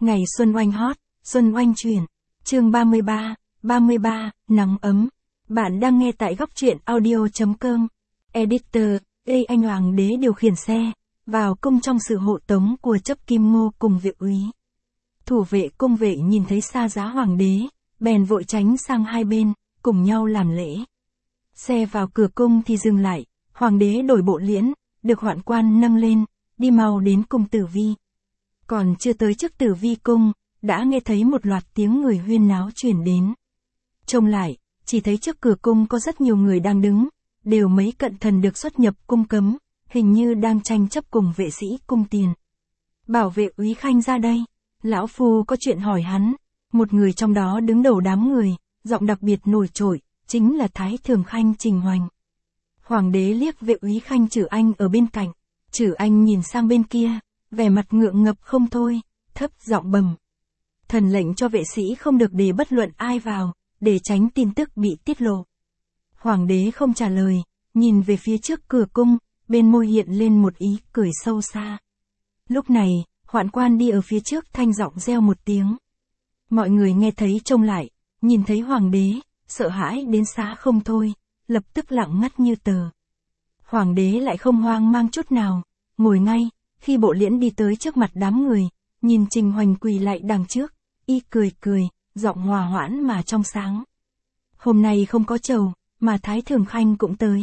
Ngày xuân oanh hót, xuân oanh chuyển. Chương 33, nắng ấm. Bạn đang nghe tại góc truyện audio.com. Editor, anh Hoàng đế điều khiển xe, vào cung trong sự hộ tống của chấp Kim Ngô cùng Vệ úy. Thủ vệ cung vệ nhìn thấy xa giá hoàng đế, bèn vội tránh sang hai bên, cùng nhau làm lễ. Xe vào cửa cung thì dừng lại, hoàng đế đổi bộ liễn, được hoạn quan nâng lên, đi mau đến cung Tử Vi. Còn chưa tới trước Tử Vi cung, đã nghe thấy một loạt tiếng người huyên náo truyền đến. Trông lại, chỉ thấy trước cửa cung có rất nhiều người đang đứng, đều mấy cận thần được xuất nhập cung cấm, hình như đang tranh chấp cùng vệ sĩ cung tiền. Bảo Vệ úy Khanh ra đây, lão phu có chuyện hỏi hắn. Một người trong đó đứng đầu đám người, giọng đặc biệt nổi trội, chính là Thái Thường Khanh Trình Hoành. Hoàng đế liếc Vệ úy Khanh Trử Anh ở bên cạnh, Trử Anh nhìn sang bên kia, vẻ mặt ngượng ngập không thôi, thấp giọng bẩm: thần lệnh cho vệ sĩ không được để bất luận ai vào, để tránh tin tức bị tiết lộ. Hoàng đế không trả lời, nhìn về phía trước cửa cung, bên môi hiện lên một ý cười sâu xa. Lúc này, hoạn quan đi ở phía trước thanh giọng reo một tiếng. Mọi người nghe thấy trông lại, nhìn thấy hoàng đế, sợ hãi đến xá không thôi, lập tức lặng ngắt như tờ. Hoàng đế lại không hoang mang chút nào, ngồi ngay, khi bộ liễn đi tới trước mặt đám người, nhìn Trình Hoành quỳ lại đằng trước, y cười cười, giọng hòa hoãn mà trong sáng. Hôm nay không có trầu, mà Thái Thường Khanh cũng tới.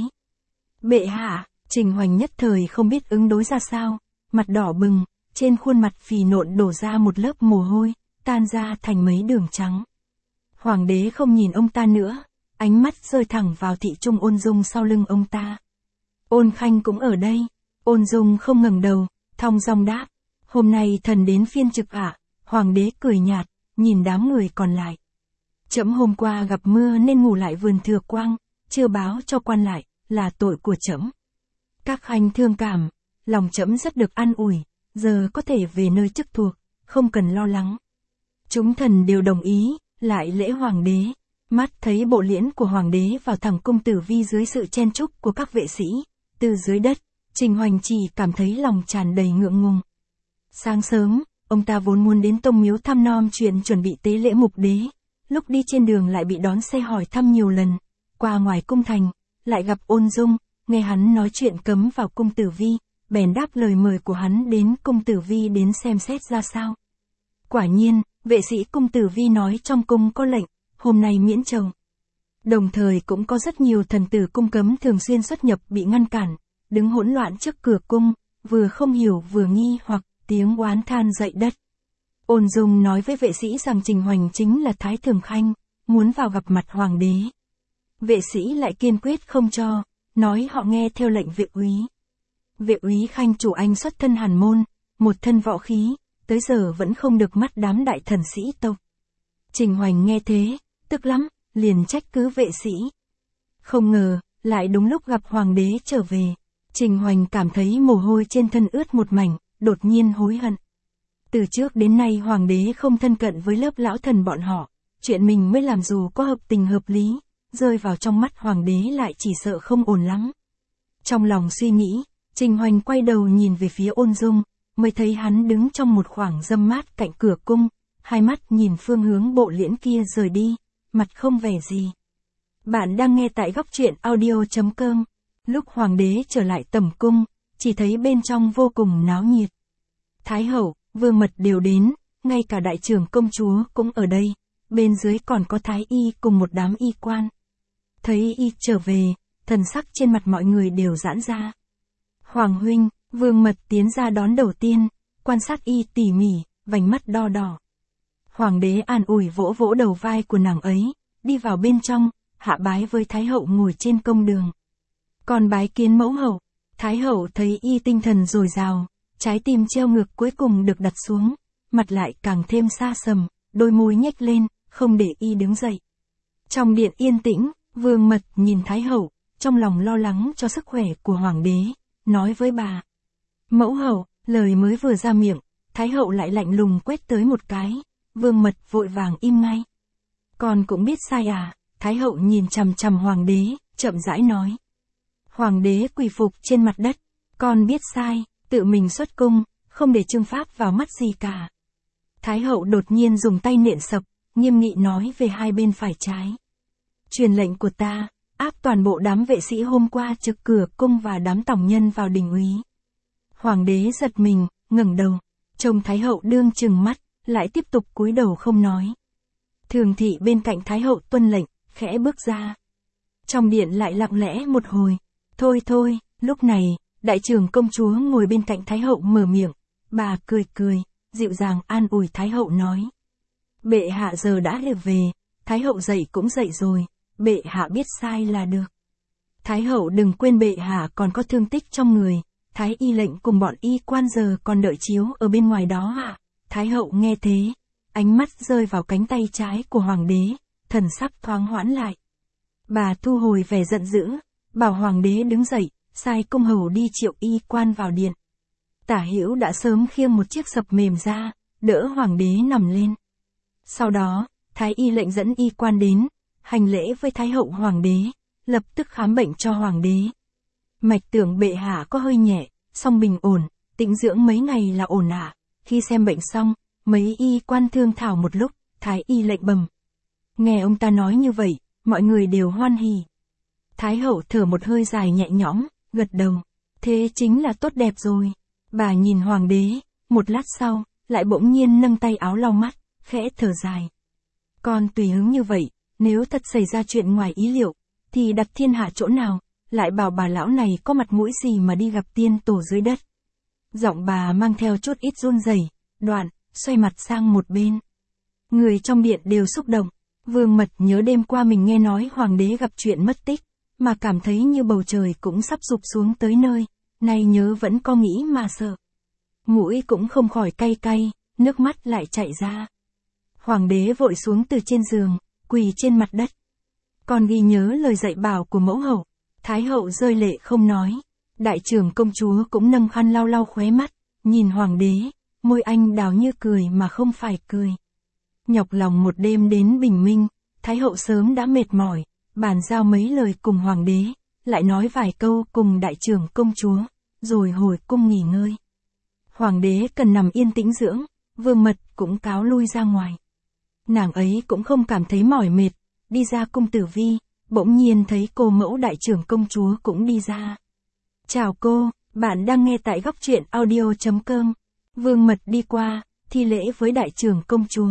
Bệ hạ, Trình Hoành nhất thời không biết ứng đối ra sao, mặt đỏ bừng, trên khuôn mặt phì nộn đổ ra một lớp mồ hôi, tan ra thành mấy đường trắng. Hoàng đế không nhìn ông ta nữa, ánh mắt rơi thẳng vào Thị Trung Ôn Dung sau lưng ông ta. Ôn Khanh cũng ở đây. Ôn Dung không ngẩng đầu, thong dong đáp: hôm nay thần đến phiên trực ạ. Hoàng đế cười nhạt, nhìn đám người còn lại. Trẫm hôm qua gặp mưa nên ngủ lại vườn Thừa Quang, chưa báo cho quan lại, là tội của trẫm. Các khanh thương cảm, lòng trẫm rất được an ủi, giờ có thể về nơi chức thuộc, không cần lo lắng. Chúng thần đều đồng ý, lại lễ hoàng đế. Mắt thấy bộ liễn của hoàng đế vào thẳng cung Tử Vi dưới sự chen chúc của các vệ sĩ, từ dưới đất, Trình Hoành chỉ cảm thấy lòng tràn đầy ngượng ngùng. Sáng sớm, ông ta vốn muốn đến tông miếu thăm nom chuyện chuẩn bị tế lễ mục đế, lúc đi trên đường lại bị đón xe hỏi thăm nhiều lần, qua ngoài cung thành, lại gặp Ôn Dung, nghe hắn nói chuyện cấm vào cung Tử Vi, bèn đáp lời mời của hắn đến cung Tử Vi đến xem xét ra sao. Quả nhiên, vệ sĩ cung Tử Vi nói trong cung có lệnh, hôm nay miễn trầu. Đồng thời cũng có rất nhiều thần tử cung cấm thường xuyên xuất nhập bị ngăn cản, đứng hỗn loạn trước cửa cung, vừa không hiểu vừa nghi hoặc, tiếng oán than dậy đất. Ôn Dung nói với vệ sĩ rằng Trình Hoành chính là Thái Thường Khanh, muốn vào gặp mặt hoàng đế. Vệ sĩ lại kiên quyết không cho, nói họ nghe theo lệnh vệ úy. Vệ úy Khanh Chủ Anh xuất thân hàn môn, một thân võ khí, tới giờ vẫn không được mắt đám đại thần sĩ tộc. Trình Hoành nghe thế, tức lắm, liền trách cứ vệ sĩ. Không ngờ, lại đúng lúc gặp hoàng đế trở về. Trình Hoành cảm thấy mồ hôi trên thân ướt một mảnh, đột nhiên hối hận. Từ trước đến nay hoàng đế không thân cận với lớp lão thần bọn họ, chuyện mình mới làm dù có hợp tình hợp lý, rơi vào trong mắt hoàng đế lại chỉ sợ không ổn lắm. Trong lòng suy nghĩ, Trình Hoành quay đầu nhìn về phía Ôn Dung, mới thấy hắn đứng trong một khoảng râm mát cạnh cửa cung, hai mắt nhìn phương hướng bộ liễn kia rời đi, mặt không vẻ gì. Bạn đang nghe tại góc truyện audio.com. Lúc hoàng đế trở lại tẩm cung, chỉ thấy bên trong vô cùng náo nhiệt. Thái hậu, vương mật đều đến, ngay cả đại trưởng công chúa cũng ở đây, bên dưới còn có thái y cùng một đám y quan. Thấy y trở về, thần sắc trên mặt mọi người đều giãn ra. Hoàng huynh, vương mật tiến ra đón đầu tiên, quan sát y tỉ mỉ, vành mắt đo đỏ. Hoàng đế an ủi vỗ vỗ đầu vai của nàng ấy, đi vào bên trong, hạ bái với thái hậu ngồi trên công đường. Còn bái kiến mẫu hậu. Thái hậu thấy y tinh thần dồi dào, trái tim treo ngược cuối cùng được đặt xuống, mặt lại càng thêm xa sầm, đôi môi nhếch lên, không để y đứng dậy. Trong điện yên tĩnh, vương mật nhìn thái hậu, trong lòng lo lắng cho sức khỏe của hoàng đế, nói với bà: mẫu hậu. Lời mới vừa ra miệng, thái hậu lại lạnh lùng quét tới một cái, vương mật vội vàng im ngay. Con cũng biết sai à? Thái hậu nhìn chằm chằm hoàng đế, chậm rãi nói. Hoàng đế quỳ phục trên mặt đất, con biết sai, tự mình xuất cung, không để Trương Pháp vào mắt gì cả. Thái hậu đột nhiên dùng tay nện sập, nghiêm nghị nói về hai bên phải trái. Truyền lệnh của ta, áp toàn bộ đám vệ sĩ hôm qua trực cửa cung và đám tòng nhân vào đình úy. Hoàng đế giật mình, ngẩng đầu, trông Thái hậu đương trừng mắt, lại tiếp tục cúi đầu không nói. Thường thị bên cạnh Thái hậu tuân lệnh, khẽ bước ra. Trong điện lại lặng lẽ một hồi. Thôi, lúc này, đại trưởng công chúa ngồi bên cạnh Thái hậu mở miệng. Bà cười, dịu dàng an ủi Thái hậu nói. Bệ hạ giờ đã được về, Thái hậu dậy cũng dậy rồi, bệ hạ biết sai là được. Thái hậu đừng quên bệ hạ còn có thương tích trong người, Thái y lệnh cùng bọn y quan giờ còn đợi chiếu ở bên ngoài đó ạ. Thái hậu nghe thế, ánh mắt rơi vào cánh tay trái của hoàng đế, thần sắc thoáng hoãn lại. Bà thu hồi vẻ giận dữ, bảo hoàng đế đứng dậy, sai công hầu đi triệu y quan vào điện. Tả Hữu đã sớm khiêng một chiếc sập mềm ra, đỡ hoàng đế nằm lên. Sau đó, Thái y lệnh dẫn y quan đến, hành lễ với Thái hậu hoàng đế, lập tức khám bệnh cho hoàng đế. Mạch tưởng bệ hạ có hơi nhẹ, song bình ổn, tĩnh dưỡng mấy ngày là ổn ạ. Khi xem bệnh xong, mấy y quan thương thảo một lúc, Thái y lệnh bẩm. Nghe ông ta nói như vậy, mọi người đều hoan hỉ. Thái hậu thở một hơi dài nhẹ nhõm, gật đầu. Thế chính là tốt đẹp rồi. Bà nhìn hoàng đế, một lát sau, lại bỗng nhiên nâng tay áo lau mắt, khẽ thở dài. Con tùy hứng như vậy, nếu thật xảy ra chuyện ngoài ý liệu, thì đặt thiên hạ chỗ nào, lại bảo bà lão này có mặt mũi gì mà đi gặp tiên tổ dưới đất. Giọng bà mang theo chút ít run rẩy, đoạn, xoay mặt sang một bên. Người trong điện đều xúc động. Vương Mật nhớ đêm qua mình nghe nói hoàng đế gặp chuyện mất tích, mà cảm thấy như bầu trời cũng sắp sụp xuống tới nơi, nay nhớ vẫn có nghĩ mà sợ. Mũi cũng không khỏi cay cay, nước mắt lại chảy ra. Hoàng đế vội xuống từ trên giường, quỳ trên mặt đất. Con ghi nhớ lời dạy bảo của mẫu hậu. Thái hậu rơi lệ không nói. Đại trưởng công chúa cũng nâng khăn lau lau khóe mắt, nhìn hoàng đế, môi anh đào như cười mà không phải cười. Nhọc lòng một đêm đến bình minh, Thái hậu sớm đã mệt mỏi, bàn giao mấy lời cùng hoàng đế, lại nói vài câu cùng đại trưởng công chúa, rồi hồi cung nghỉ ngơi. Hoàng đế cần nằm yên tĩnh dưỡng, Vương Mật cũng cáo lui ra ngoài. Nàng ấy cũng không cảm thấy mỏi mệt, đi ra cung tử vi, bỗng nhiên thấy cô mẫu đại trưởng công chúa cũng đi ra. Chào cô, bạn đang nghe tại góc truyện audio.com. Vương Mật đi qua, thi lễ với đại trưởng công chúa.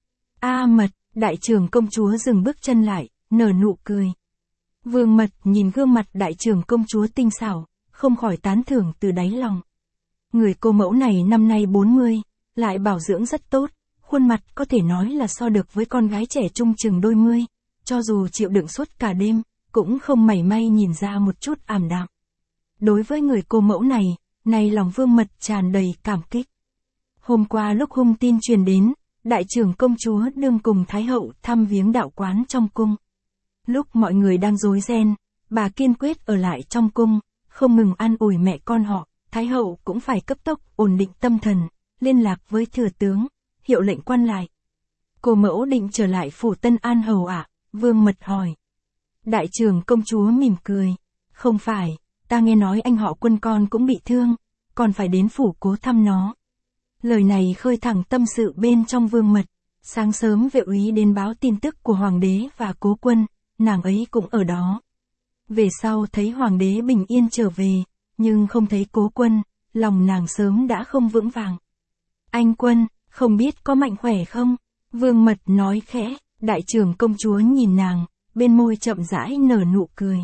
Mật, đại trưởng công chúa dừng bước chân lại, nở nụ cười. Vương Mật nhìn gương mặt đại trưởng công chúa tinh xảo, không khỏi tán thưởng từ đáy lòng. Người cô mẫu này năm nay 40, lại bảo dưỡng rất tốt, khuôn mặt có thể nói là so được với con gái trẻ trung chừng đôi mươi, cho dù chịu đựng suốt cả đêm, cũng không mảy may nhìn ra một chút ảm đạm. Đối với người cô mẫu này, nay lòng Vương Mật tràn đầy cảm kích. Hôm qua lúc hung tin truyền đến, đại trưởng công chúa đương cùng Thái hậu thăm viếng đạo quán trong cung. Lúc mọi người đang rối ren, bà kiên quyết ở lại trong cung, không ngừng an ủi mẹ con họ, Thái hậu cũng phải cấp tốc ổn định tâm thần, liên lạc với thừa tướng, hiệu lệnh quan lại. Cô mẫu định trở lại phủ Tân An hầu ạ? Vương Mật hỏi. Đại trưởng công chúa mỉm cười. Không phải, ta nghe nói anh họ Quân con cũng bị thương, còn phải đến phủ cố thăm nó. Lời này khơi thẳng tâm sự bên trong Vương Mật. Sáng sớm vệ úy đến báo tin tức của hoàng đế và cố Quân, nàng ấy cũng ở đó. Về sau thấy hoàng đế bình yên trở về, nhưng không thấy cố Quân, lòng nàng sớm đã không vững vàng. Anh Quân, không biết có mạnh khỏe không? Vương Mật nói khẽ, đại trưởng công chúa nhìn nàng, bên môi chậm rãi nở nụ cười.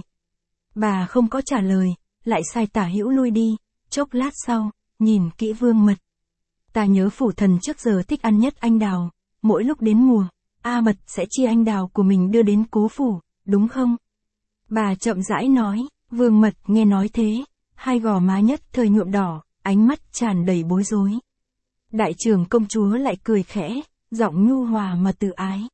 Bà không có trả lời, lại sai Tả Hữu lui đi, chốc lát sau, nhìn kỹ Vương Mật. Ta nhớ phủ thần trước giờ thích ăn nhất anh đào, mỗi lúc đến mùa, Mật sẽ chia anh đào của mình đưa đến cố phủ, đúng không? Bà chậm rãi nói. Vương Mật nghe nói thế, hai gò má nhất thời nhuộm đỏ, ánh mắt tràn đầy bối rối. Đại trưởng công chúa lại cười khẽ, giọng nhu hòa mà tự ái.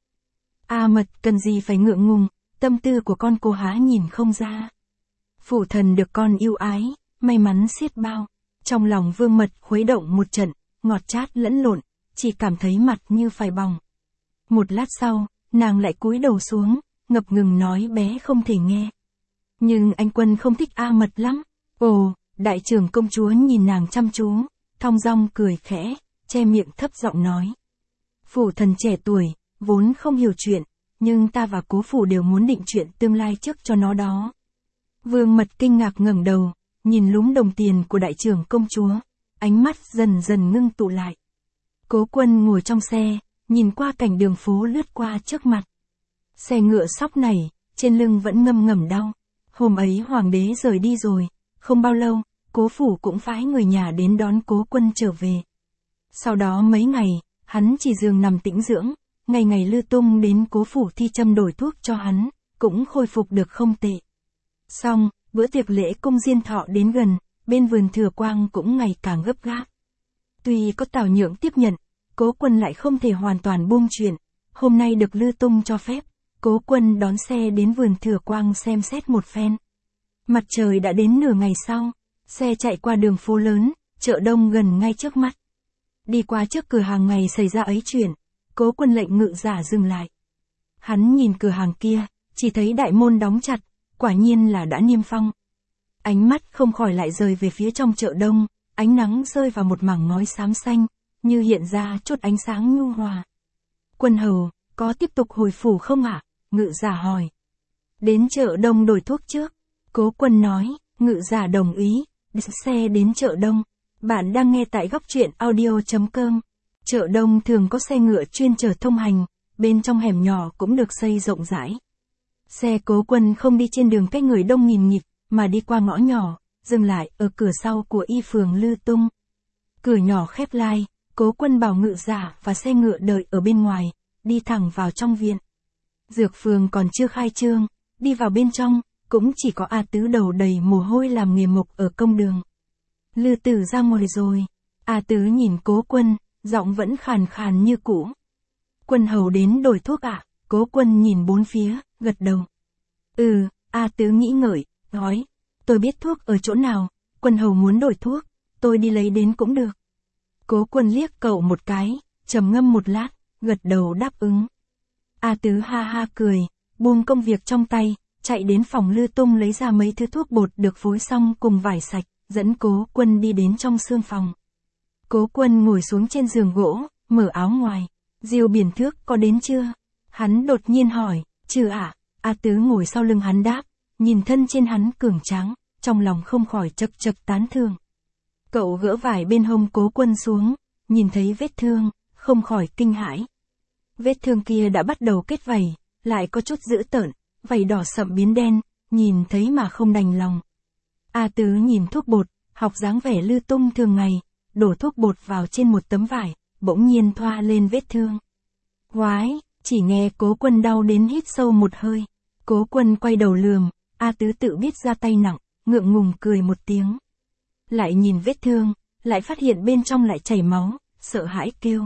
Mật cần gì phải ngượng ngùng, tâm tư của con cô há nhìn không ra. Phủ thần được con yêu ái, may mắn xiết bao. Trong lòng Vương Mật khuấy động một trận, ngọt chát lẫn lộn, chỉ cảm thấy mặt như phải bỏng. Một lát sau, nàng lại cúi đầu xuống, ngập ngừng nói bé không thể nghe. Nhưng anh Quân không thích Mật lắm. Ồ, đại trưởng công chúa nhìn nàng chăm chú, thong dong cười khẽ, che miệng thấp giọng nói. Phủ thần trẻ tuổi, vốn không hiểu chuyện, nhưng ta và cố phủ đều muốn định chuyện tương lai trước cho nó đó. Vương Mật kinh ngạc ngẩng đầu, nhìn lúm đồng tiền của đại trưởng công chúa, ánh mắt dần dần ngưng tụ lại. Cố Quân ngồi trong xe, nhìn qua cảnh đường phố lướt qua trước mặt. Xe ngựa sóc này, trên lưng vẫn ngâm ngầm đau. Hôm ấy hoàng đế rời đi rồi, không bao lâu, cố phủ cũng phái người nhà đến đón Cố Quân trở về. Sau đó mấy ngày, hắn chỉ giường nằm tĩnh dưỡng, ngày ngày Lư Tung đến cố phủ thi châm đổi thuốc cho hắn, cũng khôi phục được không tệ. Xong, bữa tiệc lễ cung diên thọ đến gần, bên vườn Thừa Quang cũng ngày càng gấp gáp. Tuy có Tào Nhượng tiếp nhận, Cố Quân lại không thể hoàn toàn buông chuyện. Hôm nay được Lư Tung cho phép, Cố Quân đón xe đến vườn Thừa Quang xem xét một phen. Mặt trời đã đến nửa ngày sau, xe chạy qua đường phố lớn, chợ đông gần ngay trước mắt. Đi qua trước cửa hàng ngày xảy ra ấy chuyện, Cố Quân lệnh ngự giả dừng lại. Hắn nhìn cửa hàng kia, chỉ thấy đại môn đóng chặt, quả nhiên là đã niêm phong. Ánh mắt không khỏi lại rời về phía trong chợ đông, ánh nắng rơi vào một mảng ngói xám xanh, như hiện ra chút ánh sáng nhu hòa. Quân hầu, có tiếp tục hồi phủ không ạ? Ngự giả hỏi. Đến chợ đông đổi thuốc trước. Cố Quân nói, ngự giả đồng ý, đi xe đến chợ đông. Bạn đang nghe tại góc truyện audio.com. Chợ đông thường có xe ngựa chuyên chở thông hành, bên trong hẻm nhỏ cũng được xây rộng rãi. Xe Cố Quân không đi trên đường cách người đông nghìn nghịt, mà đi qua ngõ nhỏ, dừng lại ở cửa sau của y phường Lư Tung. Cửa nhỏ khép lai, Cố Quân bảo ngự giả và xe ngựa đợi ở bên ngoài, đi thẳng vào trong viện. Dược phường còn chưa khai trương, đi vào bên trong, cũng chỉ có A Tứ đầu đầy mồ hôi làm nghề mộc ở công đường. Lư Tử ra ngoài rồi. A Tứ nhìn Cố Quân, giọng vẫn khàn khàn như cũ. Quân hầu đến đổi thuốc ạ? Cố Quân nhìn bốn phía, gật đầu. A Tứ nghĩ ngợi, nói, tôi biết thuốc ở chỗ nào, quân hầu muốn đổi thuốc, tôi đi lấy đến cũng được. Cố Quân liếc cậu một cái, trầm ngâm một lát, gật đầu đáp ứng. A Tứ ha ha cười, buông công việc trong tay, chạy đến phòng Lư Tung lấy ra mấy thứ thuốc bột được phối xong cùng vải sạch, dẫn Cố Quân đi đến trong sương phòng. Cố Quân ngồi xuống trên giường gỗ, mở áo ngoài. Diêu Biển Thước có đến chưa? Hắn đột nhiên hỏi. Chưa ạ. A Tứ ngồi sau lưng hắn đáp, nhìn thân trên hắn cường tráng, trong lòng không khỏi chậc chậc tán thưởng. Cậu gỡ vải bên hông Cố Quân xuống, nhìn thấy vết thương, không khỏi kinh hãi. Vết thương kia đã bắt đầu kết vảy, lại có chút dữ tợn, vảy đỏ sậm biến đen, nhìn thấy mà không đành lòng. A Tứ nhìn thuốc bột, học dáng vẻ Lư Tung thường ngày, đổ thuốc bột vào trên một tấm vải, bỗng nhiên thoa lên vết thương. Hoái, chỉ nghe Cố Quân đau đến hít sâu một hơi. Cố Quân quay đầu lườm, A Tứ tự biết ra tay nặng, ngượng ngùng cười một tiếng. Lại nhìn vết thương, lại phát hiện bên trong lại chảy máu, sợ hãi kêu.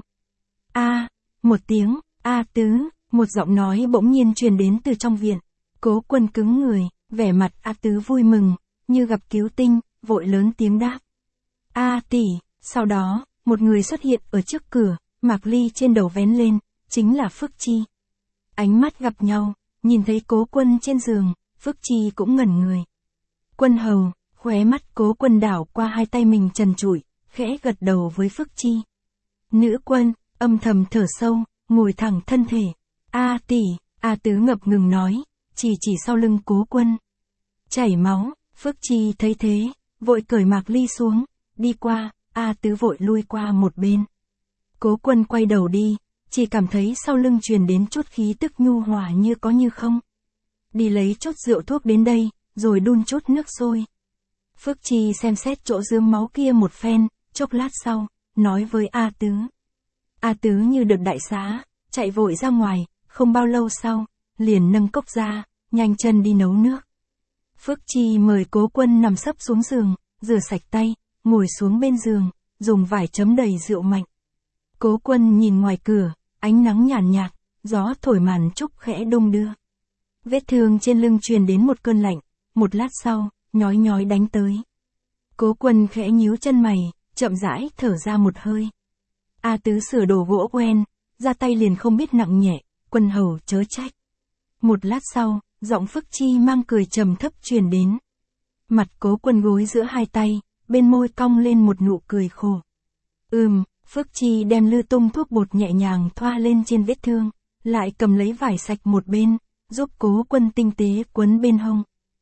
Một tiếng, A Tứ, một giọng nói bỗng nhiên truyền đến từ trong viện. Cố Quân cứng người, vẻ mặt A Tứ vui mừng, như gặp cứu tinh, vội lớn tiếng đáp. A tỷ. Sau đó, một người xuất hiện ở trước cửa, mạc ly trên đầu vén lên, chính là Phước Chi. Ánh mắt gặp nhau, nhìn thấy Cố Quân trên giường, Phước Chi cũng ngẩn người. Quân hầu, khóe mắt Cố Quân đảo qua hai tay mình trần trụi, khẽ gật đầu với Phước Chi. Nữ quân, âm thầm thở sâu, ngồi thẳng thân thể. A tỷ, A Tứ ngập ngừng nói, chỉ sau lưng Cố Quân. Chảy máu, Phước Chi thấy thế, vội cởi mạc ly xuống, đi qua, A Tứ vội lui qua một bên. Cố Quân quay đầu đi, chỉ cảm thấy sau lưng truyền đến chút khí tức nhu hòa như có như không. Đi lấy chút rượu thuốc đến đây, rồi đun chút nước sôi. Phước Chi xem xét chỗ rướm máu kia một phen, chốc lát sau, nói với A Tứ. A Tứ như được đại xá, chạy vội ra ngoài, không bao lâu sau, liền nâng cốc ra, nhanh chân đi nấu nước. Phước Chi mời Cố Quân nằm sấp xuống giường, rửa sạch tay, ngồi xuống bên giường, dùng vải chấm đầy rượu mạnh. Cố Quân nhìn ngoài cửa, ánh nắng nhàn nhạt, gió thổi màn trúc khẽ đung đưa. Vết thương trên lưng truyền đến một cơn lạnh, một lát sau, nhói nhói đánh tới. Cố Quân khẽ nhíu chân mày, chậm rãi thở ra một hơi. A Tứ sửa đồ gỗ quen, ra tay liền không biết nặng nhẹ, quân hầu chớ trách. Một lát sau, giọng Phước Chi mang cười trầm thấp truyền đến. Mặt Cố Quân gối giữa hai tay, bên môi cong lên một nụ cười khổ. Phước Chi đem Lư Tung thuốc bột nhẹ nhàng thoa lên trên vết thương, lại cầm lấy vải sạch một bên, giúp Cố Quân tinh tế quấn bên hông.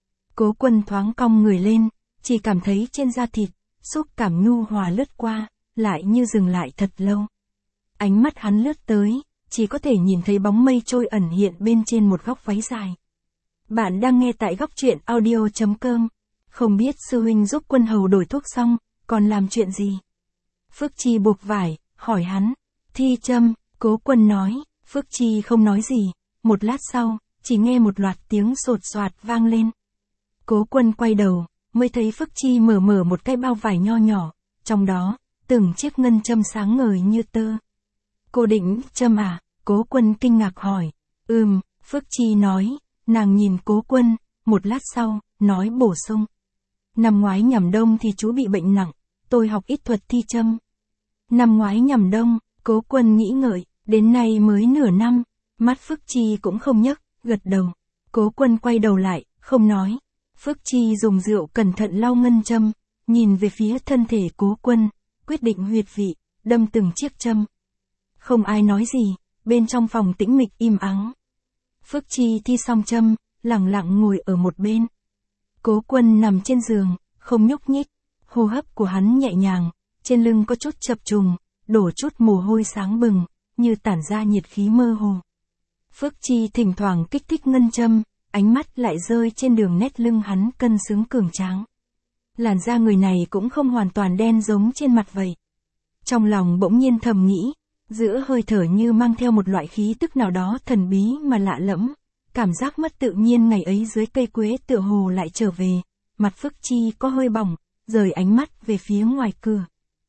Cố Quân thoáng cong người lên, chỉ cảm thấy trên da thịt, xúc cảm nhu hòa lướt qua, lại như dừng lại thật lâu. Ánh mắt hắn lướt tới, chỉ có thể nhìn thấy bóng mây trôi ẩn hiện bên trên một góc váy dài. Bạn đang nghe tại góc truyện audio.com. Không biết sư huynh giúp Quân hầu đổi thuốc xong, còn làm chuyện gì? Phước Chi buộc vải, hỏi hắn. Thi châm, Cố Quân nói. Phước Chi không nói gì, một lát sau, chỉ nghe một loạt tiếng sột soạt vang lên. Cố Quân quay đầu, mới thấy Phước Chi mở một cái bao vải nho nhỏ, trong đó, từng chiếc ngân châm sáng ngời như tơ. Cô định châm à? Cố Quân kinh ngạc hỏi. Phước Chi nói. Nàng nhìn Cố Quân, một lát sau, nói bổ sung. Năm ngoái nhằm đông thì chú bị bệnh nặng, tôi học ít thuật thi châm. Năm ngoái nhằm đông, Cố Quân nghĩ ngợi, đến nay mới nửa năm, mắt Phước Chi cũng không nhấc, gật đầu. Cố Quân quay đầu lại, không nói. Phước Chi dùng rượu cẩn thận lau ngân châm, nhìn về phía thân thể Cố Quân, quyết định huyệt vị, đâm từng chiếc châm. Không ai nói gì, bên trong phòng tĩnh mịch im ắng. Phước Chi thi xong châm, lặng lặng ngồi ở một bên. Cố Quân nằm trên giường, không nhúc nhích, hô hấp của hắn nhẹ nhàng, trên lưng có chút chập trùng, đổ chút mồ hôi sáng bừng, như tản ra nhiệt khí mơ hồ. Phước Chi thỉnh thoảng kích thích ngân châm, ánh mắt lại rơi trên đường nét lưng hắn cân xứng cường tráng. Làn da người này cũng không hoàn toàn đen giống trên mặt vậy. Trong lòng bỗng nhiên thầm nghĩ, giữa hơi thở như mang theo một loại khí tức nào đó thần bí mà lạ lẫm, cảm giác mất tự nhiên ngày ấy dưới cây quế tựa hồ lại trở về, mặt Phước Chi có hơi bỏng, rời ánh mắt về phía ngoài cửa.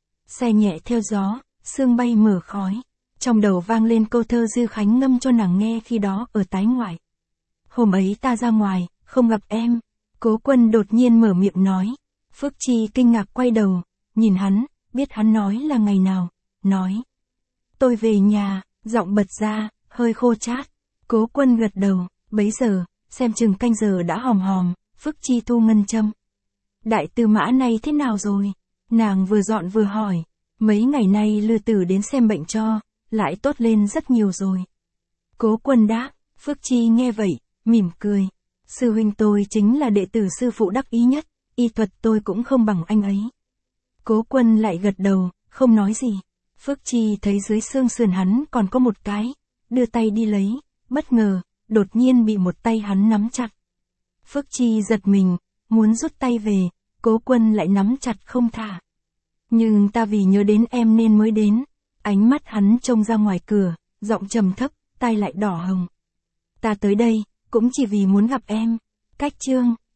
Xe nhẹ theo gió, sương bay mờ khói, trong đầu vang lên câu thơ Dư Khánh ngâm cho nàng nghe khi đó ở tái ngoại. Hôm ấy ta ra ngoài, không gặp em. Cố Quân đột nhiên mở miệng nói. Phước Chi kinh ngạc quay đầu, nhìn hắn, biết hắn nói là ngày nào, nói. Tôi về nhà, giọng bật ra, hơi khô chát. Cố Quân gật đầu, bấy giờ, xem chừng canh giờ đã hòm hòm, Phước Chi thu ngân châm. Đại tư mã này thế nào rồi? Nàng vừa dọn vừa hỏi, mấy ngày nay Lư Tử đến xem bệnh cho, lại tốt lên rất nhiều rồi. Cố Quân đáp, Phước Chi nghe vậy, mỉm cười. Sư huynh tôi chính là đệ tử sư phụ đắc ý nhất, y thuật tôi cũng không bằng anh ấy. Cố Quân lại gật đầu, không nói gì. Phước Chi thấy dưới xương sườn hắn còn có một cái, đưa tay đi lấy, bất ngờ, đột nhiên bị một tay hắn nắm chặt. Phước Chi giật mình, muốn rút tay về, Cố Quân lại nắm chặt không thả. Nhưng ta vì nhớ đến em nên mới đến. Ánh mắt hắn trông ra ngoài cửa, giọng trầm thấp, tai lại đỏ hồng. Ta tới đây, cũng chỉ vì muốn gặp em. Cách chương